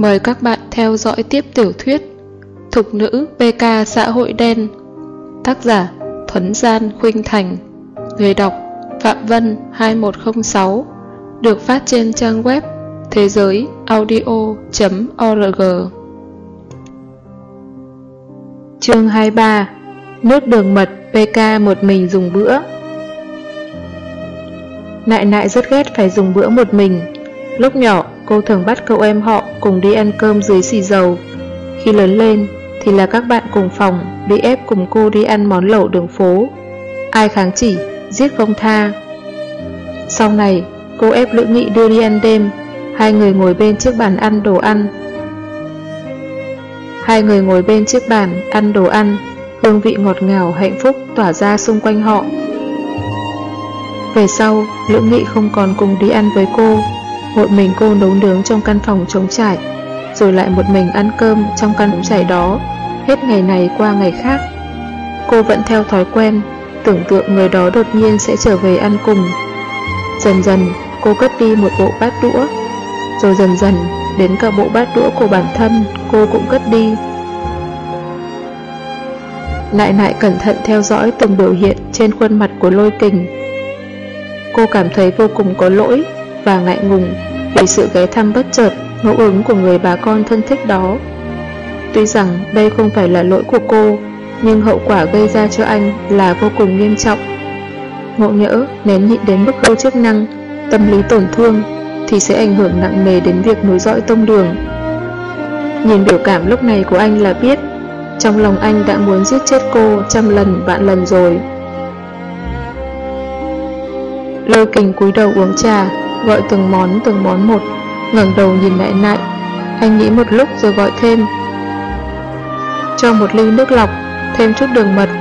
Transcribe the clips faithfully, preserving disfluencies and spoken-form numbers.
Mời các bạn theo dõi tiếp tiểu thuyết Thục nữ pê ca xã hội đen. Tác giả Thuấn Gian Khuynh Thành. Người đọc Phạm Vân hai một không sáu. Được phát trên trang web thế giới audio chấm org. Chương hai mươi ba. Nước đường mật pê ca một mình dùng bữa. Nại nại rất ghét phải dùng bữa một mình. Lúc nhỏ, cô thường bắt cậu em họ cùng đi ăn cơm dưới xì dầu. Khi lớn lên, thì là các bạn cùng phòng bị ép cùng cô đi ăn món lẩu đường phố. Ai kháng chỉ, giết không tha. Sau này, cô ép Lữ Nghị đưa đi ăn đêm. Hai người ngồi bên chiếc bàn ăn đồ ăn. Hai người ngồi bên chiếc bàn ăn đồ ăn, hương vị ngọt ngào hạnh phúc tỏa ra xung quanh họ. Về sau, Lữ Nghị không còn cùng đi ăn với cô. Một mình cô nấu nướng trong căn phòng trống trải, rồi lại một mình ăn cơm trong căn trống trải đó, hết ngày này qua ngày khác. Cô vẫn theo thói quen, tưởng tượng người đó đột nhiên sẽ trở về ăn cùng. Dần dần, cô cất đi một bộ bát đũa, rồi dần dần, đến cả bộ bát đũa của bản thân, cô cũng cất đi. Nại nại cẩn thận theo dõi từng biểu hiện trên khuôn mặt của Lôi Kình. Cô cảm thấy vô cùng có lỗi và ngại ngùng vì sự ghé thăm bất chợt, ngẫu ứng của người bà con thân thích đó. Tuy rằng đây không phải là lỗi của cô, nhưng hậu quả gây ra cho anh là vô cùng nghiêm trọng. Ngộ nhỡ nén nhịn đến mức vô chức năng, tâm lý tổn thương, thì sẽ ảnh hưởng nặng nề đến việc nối dõi tông đường. Nhìn biểu cảm lúc này của anh là biết, trong lòng anh đã muốn giết chết cô trăm lần vạn lần rồi. Lôi Kình cúi đầu uống trà, gọi từng món từng món một, ngẩng đầu nhìn nại nại. Anh nghĩ một lúc rồi gọi thêm: cho một ly nước lọc, thêm chút đường mật.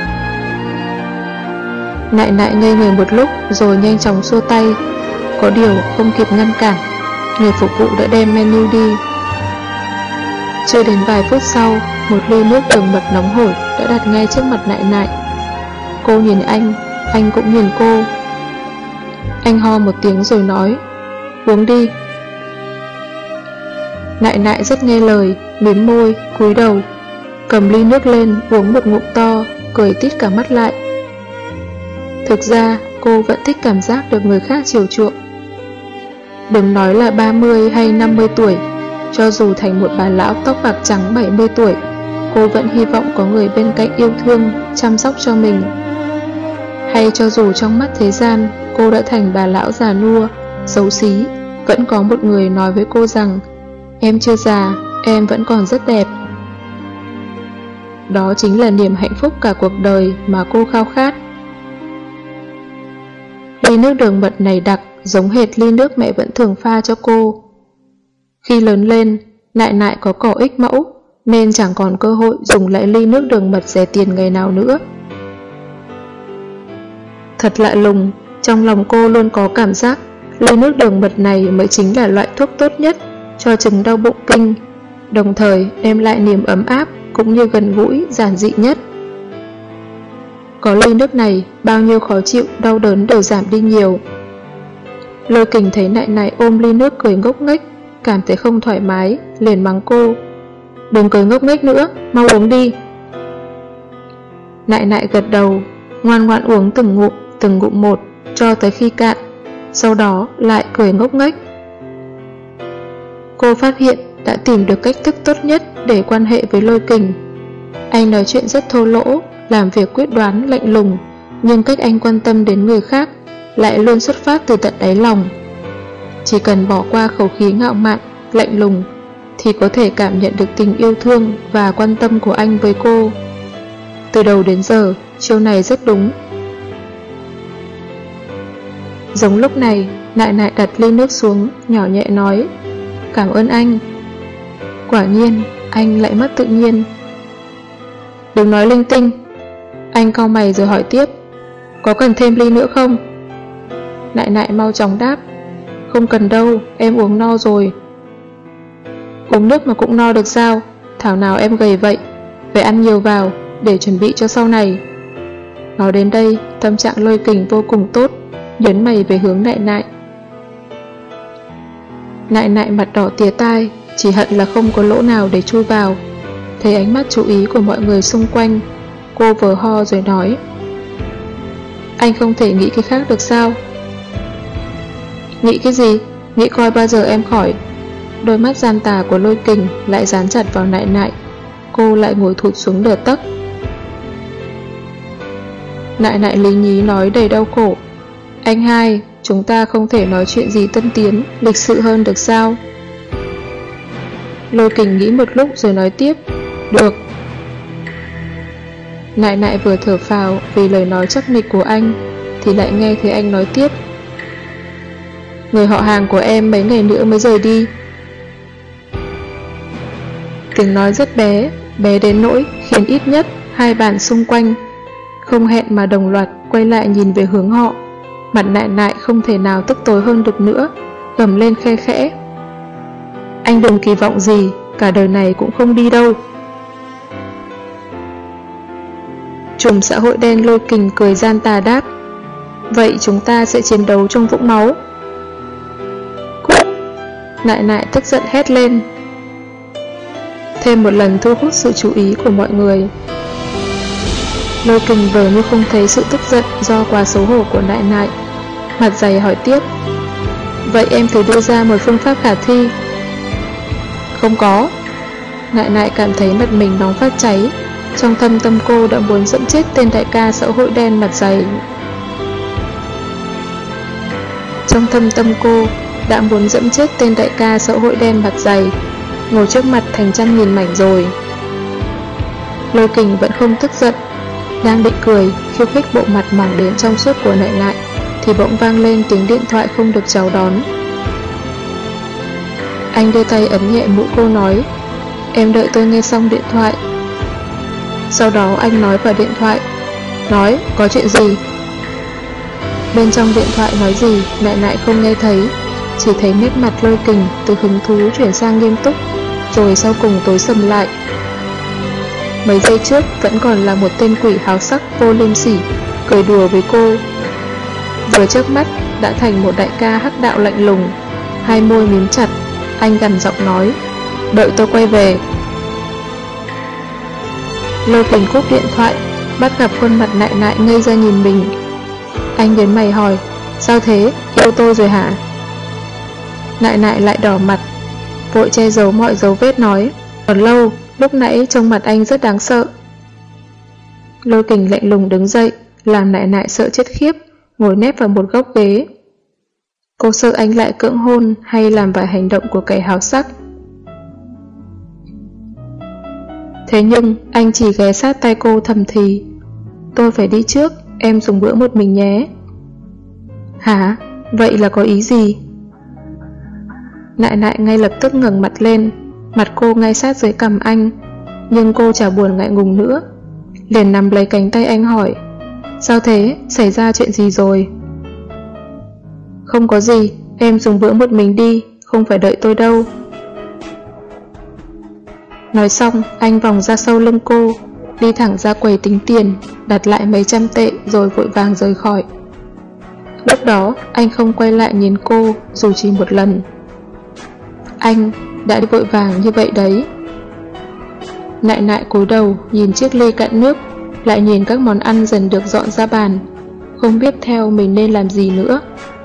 Nại nại ngây người một lúc rồi nhanh chóng xua tay. Có điều không kịp ngăn cản, người phục vụ đã đem menu đi. Chưa đến vài phút sau, một ly nước đường mật nóng hổi đã đặt ngay trước mặt nại nại. Cô nhìn anh, anh cũng nhìn cô. Anh ho một tiếng rồi nói: uống đi. Nại nại rất nghe lời, mím môi, cúi đầu, cầm ly nước lên uống một ngụm to, cười tít cả mắt lại. Thực ra cô vẫn thích cảm giác được người khác chiều chuộng. Đừng nói là ba mươi hay năm mươi tuổi, cho dù thành một bà lão tóc bạc trắng bảy mươi tuổi, cô vẫn hy vọng có người bên cạnh yêu thương, chăm sóc cho mình. Hay cho dù trong mắt thế gian cô đã thành bà lão già nua, xấu xí, vẫn có một người nói với cô rằng: em chưa già, em vẫn còn rất đẹp. Đó chính là niềm hạnh phúc cả cuộc đời mà cô khao khát. Ly nước đường mật này đặc, giống hệt ly nước mẹ vẫn thường pha cho cô. Khi lớn lên, nại nại có cỏ ích mẫu, nên chẳng còn cơ hội dùng lại ly nước đường mật rẻ tiền ngày nào nữa. Thật lạ lùng, trong lòng cô luôn có cảm giác ly nước đường mật này mới chính là loại thuốc tốt nhất cho chứng đau bụng kinh, đồng thời đem lại niềm ấm áp cũng như gần gũi, giản dị nhất. Có ly nước này, bao nhiêu khó chịu, đau đớn đều giảm đi nhiều. Lôi Kình thấy nại nại ôm ly nước cười ngốc nghếch, cảm thấy không thoải mái, liền mắng cô: đừng cười ngốc nghếch nữa, mau uống đi. Nại nại gật đầu, ngoan ngoãn uống từng ngụm, từng ngụm một, cho tới khi cạn, sau đó lại cười ngốc nghếch. Cô phát hiện đã tìm được cách thức tốt nhất để quan hệ với Lôi Kình. Anh nói chuyện rất thô lỗ, làm việc quyết đoán, lạnh lùng, nhưng cách anh quan tâm đến người khác lại luôn xuất phát từ tận đáy lòng. Chỉ cần bỏ qua khẩu khí ngạo mạn, lạnh lùng, thì có thể cảm nhận được tình yêu thương và quan tâm của anh với cô. Từ đầu đến giờ, chiêu này rất đúng. Giống lúc này, nại nại đặt ly nước xuống, nhỏ nhẹ nói: cảm ơn anh. Quả nhiên, anh lại mất tự nhiên. Đừng nói linh tinh. Anh cau mày rồi hỏi tiếp: có cần thêm ly nữa không? Nại nại mau chóng đáp: không cần đâu, em uống no rồi. Uống nước mà cũng no được sao? Thảo nào em gầy vậy, phải ăn nhiều vào để chuẩn bị cho sau này. Nói đến đây, tâm trạng Lôi Kình vô cùng tốt, nhấn mày về hướng nại nại. Nại nại mặt đỏ tía tai, chỉ hận là không có lỗ nào để chui vào. Thấy ánh mắt chú ý của mọi người xung quanh, cô vờ ho rồi nói: Anh không thể nghĩ cái khác được sao? Nghĩ cái gì? Nghĩ coi bao giờ em khỏi. Đôi mắt gian tà của Lôi Kình lại dán chặt vào Nại Nại. Cô lại ngồi thụt xuống nửa tấc. Nại Nại lý nhí nói đầy đau khổ: Anh hai, chúng ta không thể nói chuyện gì tân tiến, lịch sự hơn được sao? Lôi Kình nghĩ một lúc rồi nói tiếp: Được. Nại Nại vừa thở phào vì lời nói chắc nịch của anh, thì lại nghe thấy anh nói tiếp: Người họ hàng của em mấy ngày nữa mới rời đi. Tiếng nói rất bé, bé đến nỗi khiến ít nhất hai bàn xung quanh không hẹn mà đồng loạt quay lại nhìn về hướng họ. Mặt Nại Nại không thể nào tức tối hơn được nữa, gầm lên khe khẽ: Anh đừng kỳ vọng gì, cả đời này cũng không đi đâu. Trùm xã hội đen Lôi Kình cười gian tà đáp: Vậy chúng ta sẽ chiến đấu trong vũng máu. Cút! Nại Nại tức giận hét lên, thêm một lần thu hút sự chú ý của mọi người. Lôi Kình vờ như không thấy sự tức giận do quá xấu hổ của Nại Nại, mặt dày hỏi tiếp: Vậy em thử đưa ra một phương pháp khả thi. Không có. Nại Nại cảm thấy mặt mình nóng phát cháy. Trong thâm tâm cô đã muốn dẫm chết tên đại ca xã hội đen mặt dày. Trong thâm tâm cô đã muốn dẫm chết tên đại ca xã hội đen mặt dày, ngồi trước mặt thành trăm nghìn mảnh rồi. Lôi Kình vẫn không tức giận, đang định cười khiêu khích bộ mặt mỏng đến trong suốt của Nại Nại, thì bỗng vang lên tiếng điện thoại không được chào đón. Anh đưa tay ấn nhẹ mũi cô nói: Em đợi tôi nghe xong điện thoại. Sau đó anh nói vào điện thoại: Nói, có chuyện gì? Bên trong điện thoại nói gì Nại Nại không nghe thấy, chỉ thấy nét mặt Lôi Kình từ hứng thú chuyển sang nghiêm túc, rồi sau cùng tối sầm lại. Mấy giây trước vẫn còn là một tên quỷ háo sắc vô liêm sỉ cười đùa với cô, vừa chớp mắt đã thành một đại ca hắc đạo lạnh lùng. Hai môi mím chặt, anh gằn giọng nói: Đợi tôi quay về. Lôi Kình cúp điện thoại, bắt gặp khuôn mặt Nại Nại ngây ra nhìn mình. Anh đến mày hỏi: Sao thế, yêu tôi rồi hả? Nại Nại lại đỏ mặt, vội che giấu mọi dấu vết nói: Còn lâu, lúc nãy trông mặt anh rất đáng sợ. Lôi Kình lạnh lùng đứng dậy, làm Nại Nại sợ chết khiếp, ngồi nép vào một góc ghế. Cô sợ anh lại cưỡng hôn hay làm vài hành động của kẻ háo sắc. Thế nhưng anh chỉ ghé sát tay cô thầm thì: Tôi phải đi trước, em dùng bữa một mình nhé. Hả? Vậy là có ý gì? Nại Nại ngay lập tức ngẩng mặt lên, mặt cô ngay sát dưới cằm anh, nhưng cô chả buồn ngại ngùng nữa, liền nắm lấy cánh tay anh hỏi: Sao thế? Xảy ra chuyện gì rồi? Không có gì, em dùng bữa một mình đi, không phải đợi tôi đâu. Nói xong, anh vòng ra sau lưng cô, đi thẳng ra quầy tính tiền, đặt lại mấy trăm tệ rồi vội vàng rời khỏi. Lúc đó, anh không quay lại nhìn cô dù chỉ một lần. Anh đã đi vội vàng như vậy đấy. Nại Nại cúi đầu nhìn chiếc ly cạn nước, lại nhìn các món ăn dần được dọn ra bàn, không biết theo mình nên làm gì nữa.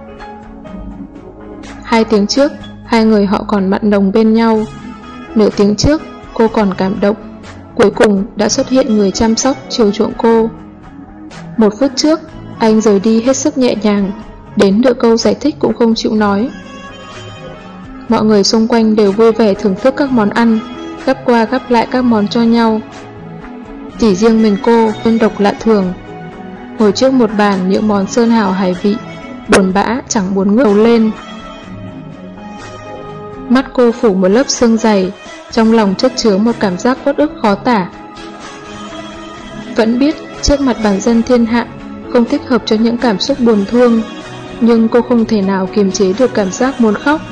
Hai tiếng trước, hai người họ còn mặn nồng bên nhau. Nửa tiếng trước, cô còn cảm động, cuối cùng đã xuất hiện người chăm sóc chiều chuộng cô. Một phút trước, anh rời đi hết sức nhẹ nhàng, đến được câu giải thích cũng không chịu nói. Mọi người xung quanh đều vui vẻ thưởng thức các món ăn, gắp qua gắp lại các món cho nhau. Chỉ riêng mình cô đơn độc lạ thường, ngồi trước một bàn những món sơn hào hải vị, buồn bã chẳng muốn ngước đầu lên. Mắt cô phủ một lớp sương dày, trong lòng chất chứa một cảm giác uất ức khó tả. Vẫn biết trước mặt bản dân thiên hạ không thích hợp cho những cảm xúc buồn thương, nhưng cô không thể nào kiềm chế được cảm giác muốn khóc.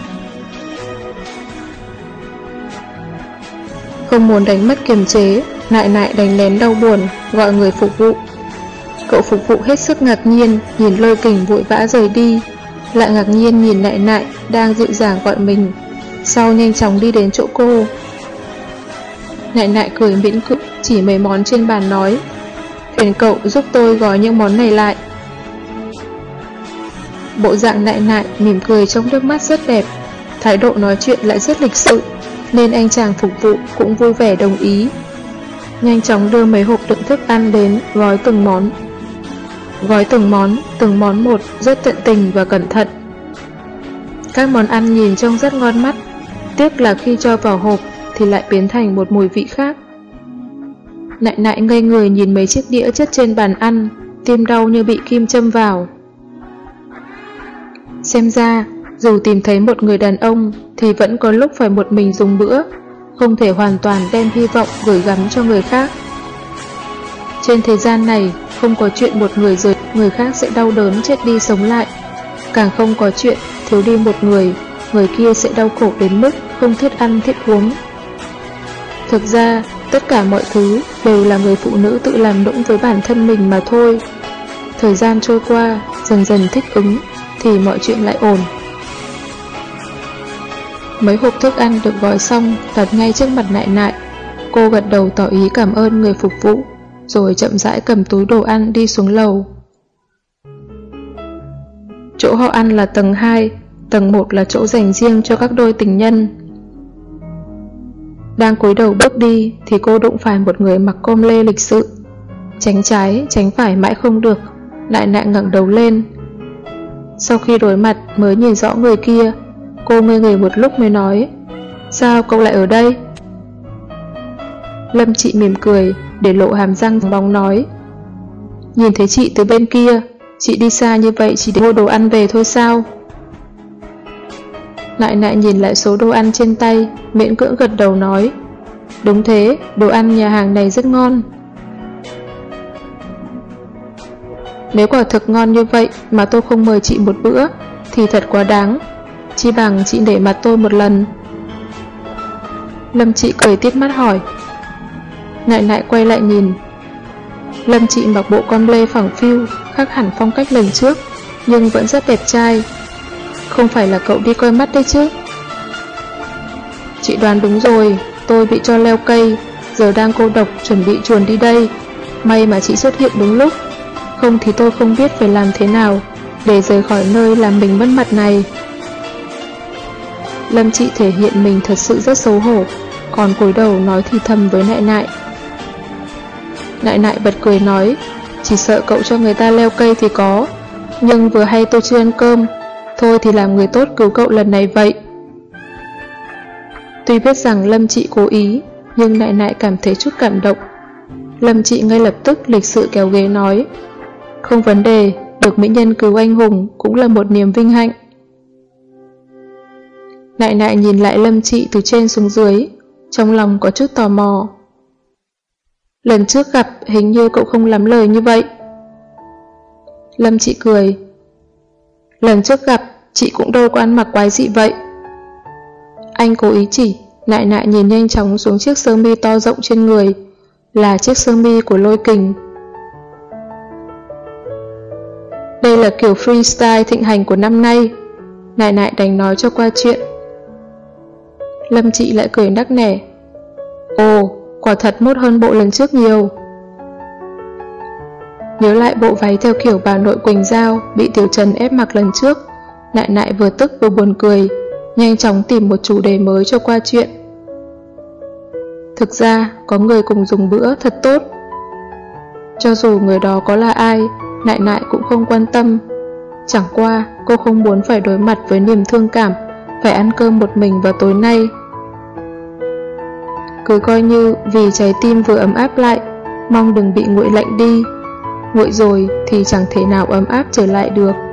Không muốn đánh mất kiềm chế, Nại Nại đánh nén đau buồn, gọi người phục vụ. Cậu phục vụ hết sức ngạc nhiên nhìn Lôi Kình vội vã rời đi, lại ngạc nhiên nhìn Nại Nại đang dịu dàng gọi mình, sau nhanh chóng đi đến chỗ cô. Nại nại cười miễn cưỡng chỉ mấy món trên bàn nói, phiền cậu giúp tôi gói những món này lại. Bộ dạng nại nại mỉm cười trong nước mắt rất đẹp, thái độ nói chuyện lại rất lịch sự, nên anh chàng phục vụ cũng vui vẻ đồng ý. Nhanh chóng đưa mấy hộp đựng thức ăn đến, gói từng món. Gói từng món, từng món một, rất tận tình và cẩn thận. Các món ăn nhìn trông rất ngon mắt, tiếc là khi cho vào hộp thì lại biến thành một mùi vị khác. Nại nại ngây người nhìn mấy chiếc đĩa chất trên bàn ăn, tim đau như bị kim châm vào. Xem ra, dù tìm thấy một người đàn ông thì vẫn có lúc phải một mình dùng bữa, không thể hoàn toàn đem hy vọng gửi gắm cho người khác. Trên thế gian này, không có chuyện một người rồi người khác sẽ đau đớn chết đi sống lại. Càng không có chuyện thiếu đi một người, người kia sẽ đau khổ đến mức không thiết ăn thiết uống. Thực ra, tất cả mọi thứ đều là người phụ nữ tự làm nũng với bản thân mình mà thôi. Thời gian trôi qua, dần dần thích ứng, thì mọi chuyện lại ổn. Mấy hộp thức ăn được gói xong, đặt ngay trước mặt nại nại. Cô gật đầu tỏ ý cảm ơn người phục vụ, rồi chậm rãi cầm túi đồ ăn đi xuống lầu. Chỗ họ ăn là tầng hai, tầng một là chỗ dành riêng cho các đôi tình nhân. Đang cúi đầu bước đi thì cô đụng phải một người mặc com lê lịch sự. Tránh trái, tránh phải mãi không được, nại nại ngẩng đầu lên. Sau khi đối mặt mới nhìn rõ người kia, cô ngây người một lúc mới nói, sao cậu lại ở đây? Lâm Chị mỉm cười, để lộ hàm răng bóng nói, nhìn thấy chị từ bên kia, chị đi xa như vậy chỉ để mua đồ ăn về thôi sao? Nại nại nhìn lại số đồ ăn trên tay, miễn cưỡng gật đầu nói, đúng thế, đồ ăn nhà hàng này rất ngon. Nếu quả thực ngon như vậy mà tôi không mời chị một bữa thì thật quá đáng, chi bằng chị để mặt tôi một lần. Lâm Chị cười tít mắt hỏi. Nại nại quay lại nhìn. Lâm Chị mặc bộ con lê phẳng phiu, khác hẳn phong cách lần trước, nhưng vẫn rất đẹp trai. Không phải là cậu đi coi mắt đấy chứ? Chị đoán đúng rồi, tôi bị cho leo cây, giờ đang cô độc chuẩn bị chuồn đi đây. May mà chị xuất hiện đúng lúc, không thì tôi không biết phải làm thế nào để rời khỏi nơi làm mình mất mặt này. Lâm Chị thể hiện mình thật sự rất xấu hổ, còn cúi đầu nói thì thầm với nại nại. Nại nại bật cười nói, chỉ sợ cậu cho người ta leo cây thì có, nhưng vừa hay tôi chưa ăn cơm, thôi thì làm người tốt cứu cậu lần này vậy. Tuy biết rằng Lâm Chị cố ý, nhưng nại nại cảm thấy chút cảm động. Lâm Chị ngay lập tức lịch sự kéo ghế nói, không vấn đề, được mỹ nhân cứu anh hùng cũng là một niềm vinh hạnh. Nại nại nhìn lại Lâm Chị từ trên xuống dưới, trong lòng có chút tò mò. Lần trước gặp hình như cậu không lắm lời như vậy. Lâm Chị cười. Lần trước gặp chị cũng đâu có ăn mặc quái dị vậy. Anh cố ý chỉ. Nại nại nhìn nhanh chóng xuống chiếc sơ mi to rộng trên người, là chiếc sơ mi của Lôi Kình. Đây là kiểu freestyle thịnh hành của năm nay. Nại nại đành nói cho qua chuyện. Lâm Chị lại cười nắc nẻ. Ồ, quả thật mốt hơn bộ lần trước nhiều. Nhớ lại bộ váy theo kiểu bà nội Quỳnh Giao bị Tiểu Trần ép mặc lần trước, nại nại vừa tức vừa buồn cười, nhanh chóng tìm một chủ đề mới cho qua chuyện. Thực ra, có người cùng dùng bữa thật tốt. Cho dù người đó có là ai, nại nại cũng không quan tâm. Chẳng qua, cô không muốn phải đối mặt với niềm thương cảm, phải ăn cơm một mình vào tối nay. Cứ coi như vì trái tim vừa ấm áp lại, mong đừng bị nguội lạnh đi. Nguội rồi thì chẳng thể nào ấm áp trở lại được.